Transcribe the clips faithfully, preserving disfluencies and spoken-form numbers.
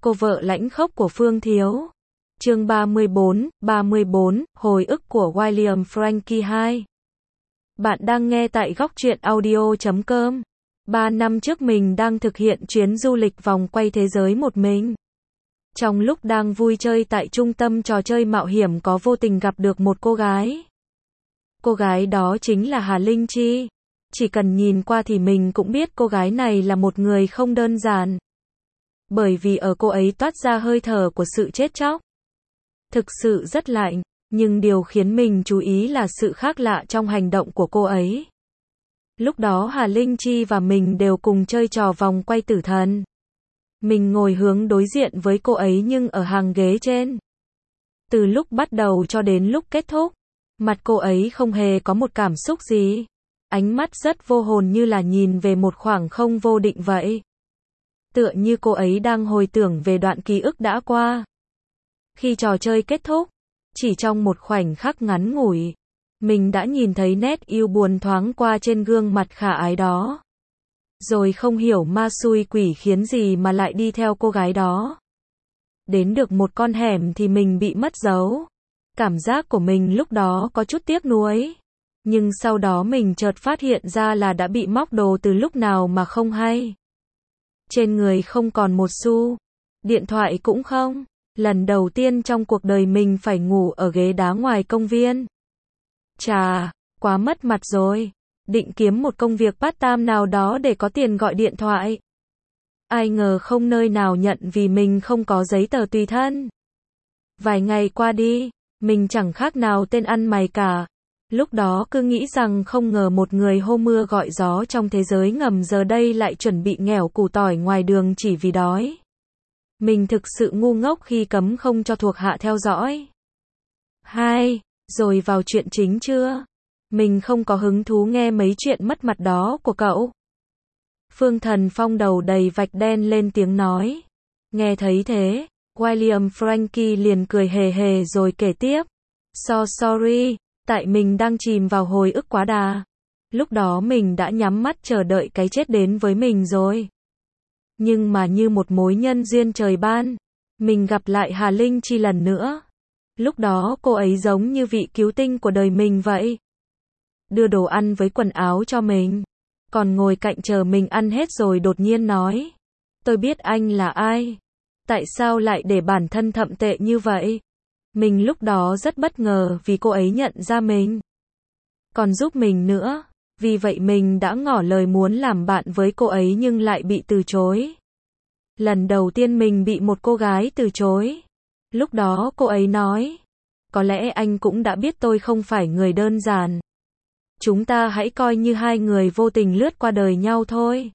Cô vợ lãnh khốc của Phương Thiếu. Chương ba mươi bốn, ba mươi bốn, hồi ức của William Frankie hai. Bạn đang nghe tại góc truyện audio chấm com. Ba năm trước mình đang thực hiện chuyến du lịch vòng quay thế giới một mình. Trong lúc đang vui chơi tại trung tâm trò chơi mạo hiểm có vô tình gặp được một cô gái. Cô gái đó chính là Hà Linh Chi. Chỉ cần nhìn qua thì mình cũng biết cô gái này là một người không đơn giản. Bởi vì ở cô ấy toát ra hơi thở của sự chết chóc. Thực sự rất lạnh, nhưng điều khiến mình chú ý là sự khác lạ trong hành động của cô ấy. Lúc đó Hà Linh Chi và mình đều cùng chơi trò vòng quay tử thần. Mình ngồi hướng đối diện với cô ấy nhưng ở hàng ghế trên. Từ lúc bắt đầu cho đến lúc kết thúc, mặt cô ấy không hề có một cảm xúc gì. Ánh mắt rất vô hồn như là nhìn về một khoảng không vô định vậy. Tựa như cô ấy đang hồi tưởng về đoạn ký ức đã qua. Khi trò chơi kết thúc, chỉ trong một khoảnh khắc ngắn ngủi, mình đã nhìn thấy nét yêu buồn thoáng qua trên gương mặt khả ái đó. Rồi không hiểu ma xui quỷ khiến gì mà lại đi theo cô gái đó. Đến được một con hẻm thì mình bị mất dấu. Cảm giác của mình lúc đó có chút tiếc nuối. Nhưng sau đó mình chợt phát hiện ra là đã bị móc đồ từ lúc nào mà không hay. Trên người không còn một xu. Điện thoại cũng không. Lần đầu tiên trong cuộc đời mình phải ngủ ở ghế đá ngoài công viên. Chà, quá mất mặt rồi. Định kiếm một công việc part-time nào đó để có tiền gọi điện thoại. Ai ngờ không nơi nào nhận vì mình không có giấy tờ tùy thân. Vài ngày qua đi, mình chẳng khác nào tên ăn mày cả. Lúc đó cứ nghĩ rằng không ngờ một người hô mưa gọi gió trong thế giới ngầm giờ đây lại chuẩn bị nghèo củ tỏi ngoài đường chỉ vì đói. Mình thực sự ngu ngốc khi cấm không cho thuộc hạ theo dõi. Hai, rồi vào chuyện chính chưa? Mình không có hứng thú nghe mấy chuyện mất mặt đó của cậu. Phương Thần Phong đầu đầy vạch đen lên tiếng nói. Nghe thấy thế, William Frankie liền cười hề hề rồi kể tiếp. So sorry, tại mình đang chìm vào hồi ức quá đà. Lúc đó mình đã nhắm mắt chờ đợi cái chết đến với mình rồi. Nhưng mà như một mối nhân duyên trời ban, mình gặp lại Hà Linh Chi lần nữa. Lúc đó cô ấy giống như vị cứu tinh của đời mình vậy. Đưa đồ ăn với quần áo cho mình. Còn ngồi cạnh chờ mình ăn hết rồi đột nhiên nói. Tôi biết anh là ai. Tại sao lại để bản thân thậm tệ như vậy? Mình lúc đó rất bất ngờ vì cô ấy nhận ra mình. Còn giúp mình nữa. Vì vậy mình đã ngỏ lời muốn làm bạn với cô ấy nhưng lại bị từ chối. Lần đầu tiên mình bị một cô gái từ chối. Lúc đó cô ấy nói. Có lẽ anh cũng đã biết tôi không phải người đơn giản. Chúng ta hãy coi như hai người vô tình lướt qua đời nhau thôi.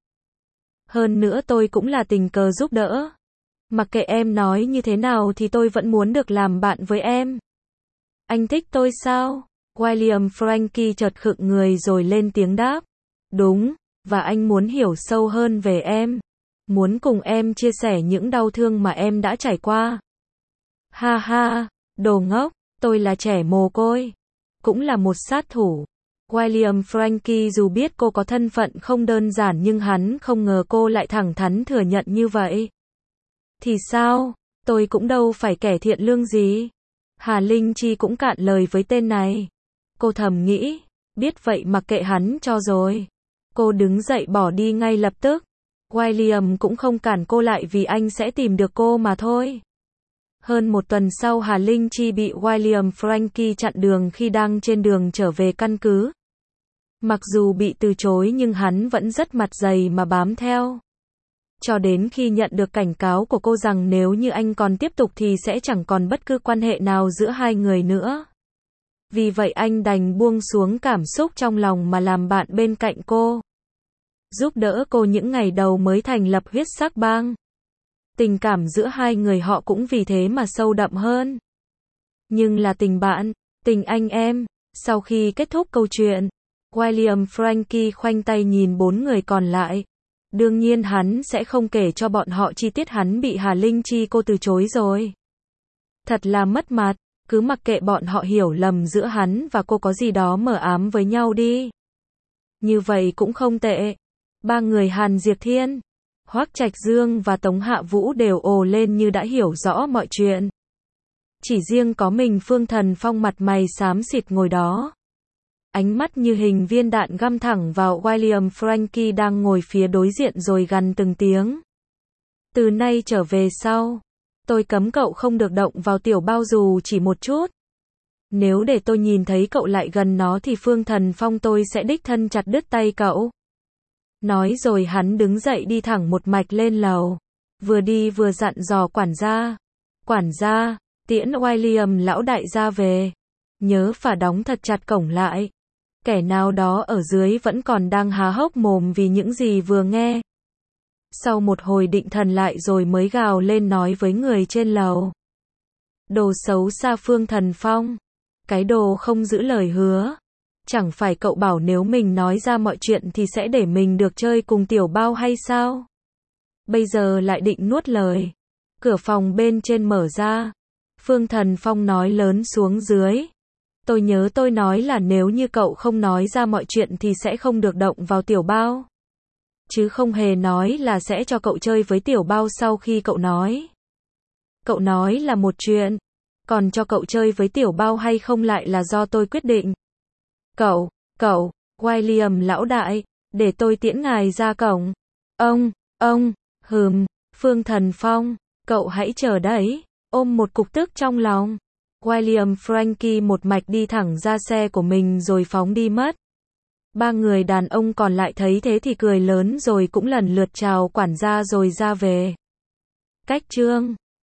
Hơn nữa tôi cũng là tình cờ giúp đỡ. Mặc kệ em nói như thế nào thì tôi vẫn muốn được làm bạn với em. Anh thích tôi sao? William Frankie chợt khựng người rồi lên tiếng đáp. Đúng, và anh muốn hiểu sâu hơn về em. Muốn cùng em chia sẻ những đau thương mà em đã trải qua. Ha ha, đồ ngốc, tôi là trẻ mồ côi. Cũng là một sát thủ. William Frankie dù biết cô có thân phận không đơn giản nhưng hắn không ngờ cô lại thẳng thắn thừa nhận như vậy. Thì sao, tôi cũng đâu phải kẻ thiện lương gì. Hà Linh Chi cũng cạn lời với tên này. Cô thầm nghĩ, biết vậy mặc kệ hắn cho rồi. Cô đứng dậy bỏ đi ngay lập tức. William cũng không cản cô lại vì anh sẽ tìm được cô mà thôi. Hơn một tuần sau Hà Linh Chi bị William Frankie chặn đường khi đang trên đường trở về căn cứ. Mặc dù bị từ chối nhưng hắn vẫn rất mặt dày mà bám theo. Cho đến khi nhận được cảnh cáo của cô rằng nếu như anh còn tiếp tục thì sẽ chẳng còn bất cứ quan hệ nào giữa hai người nữa. Vì vậy anh đành buông xuống cảm xúc trong lòng mà làm bạn bên cạnh cô. Giúp đỡ cô những ngày đầu mới thành lập huyết sắc bang. Tình cảm giữa hai người họ cũng vì thế mà sâu đậm hơn. Nhưng là tình bạn, tình anh em. Sau khi kết thúc câu chuyện, William Frankie khoanh tay nhìn bốn người còn lại. Đương nhiên hắn sẽ không kể cho bọn họ chi tiết hắn bị Hà Linh Chi cô từ chối rồi. Thật là mất mặt, cứ mặc kệ bọn họ hiểu lầm giữa hắn và cô có gì đó mờ ám với nhau đi. Như vậy cũng không tệ. Ba người Hàn Diệp Thiên. Hoắc Trạch Dương và Tống Hạ Vũ đều ồ lên như đã hiểu rõ mọi chuyện. Chỉ riêng có mình Phương Thần Phong mặt mày xám xịt ngồi đó. Ánh mắt như hình viên đạn găm thẳng vào William Frankie đang ngồi phía đối diện rồi gằn từng tiếng. Từ nay trở về sau, tôi cấm cậu không được động vào tiểu bao dù chỉ một chút. Nếu để tôi nhìn thấy cậu lại gần nó thì Phương Thần Phong tôi sẽ đích thân chặt đứt tay cậu. Nói rồi hắn đứng dậy đi thẳng một mạch lên lầu. Vừa đi vừa dặn dò quản gia. Quản gia, tiễn William lão đại gia về. Nhớ phải đóng thật chặt cổng lại. Kẻ nào đó ở dưới vẫn còn đang há hốc mồm vì những gì vừa nghe. Sau một hồi định thần lại rồi mới gào lên nói với người trên lầu. Đồ xấu xa Phương Thần Phong. Cái đồ không giữ lời hứa. Chẳng phải cậu bảo nếu mình nói ra mọi chuyện thì sẽ để mình được chơi cùng tiểu bao hay sao? Bây giờ lại định nuốt lời. Cửa phòng bên trên mở ra. Phương Thần Phong nói lớn xuống dưới. Tôi nhớ tôi nói là nếu như cậu không nói ra mọi chuyện thì sẽ không được động vào tiểu bao. Chứ không hề nói là sẽ cho cậu chơi với tiểu bao sau khi cậu nói. Cậu nói là một chuyện. Còn cho cậu chơi với tiểu bao hay không lại là do tôi quyết định. Cậu, cậu, William lão đại, để tôi tiễn ngài ra cổng. Ông, ông, hừm, Phương Thần Phong, cậu hãy chờ đấy, ôm một cục tức trong lòng. William Frankie một mạch đi thẳng ra xe của mình rồi phóng đi mất. Ba người đàn ông còn lại thấy thế thì cười lớn rồi cũng lần lượt chào quản gia rồi ra về. Cách chương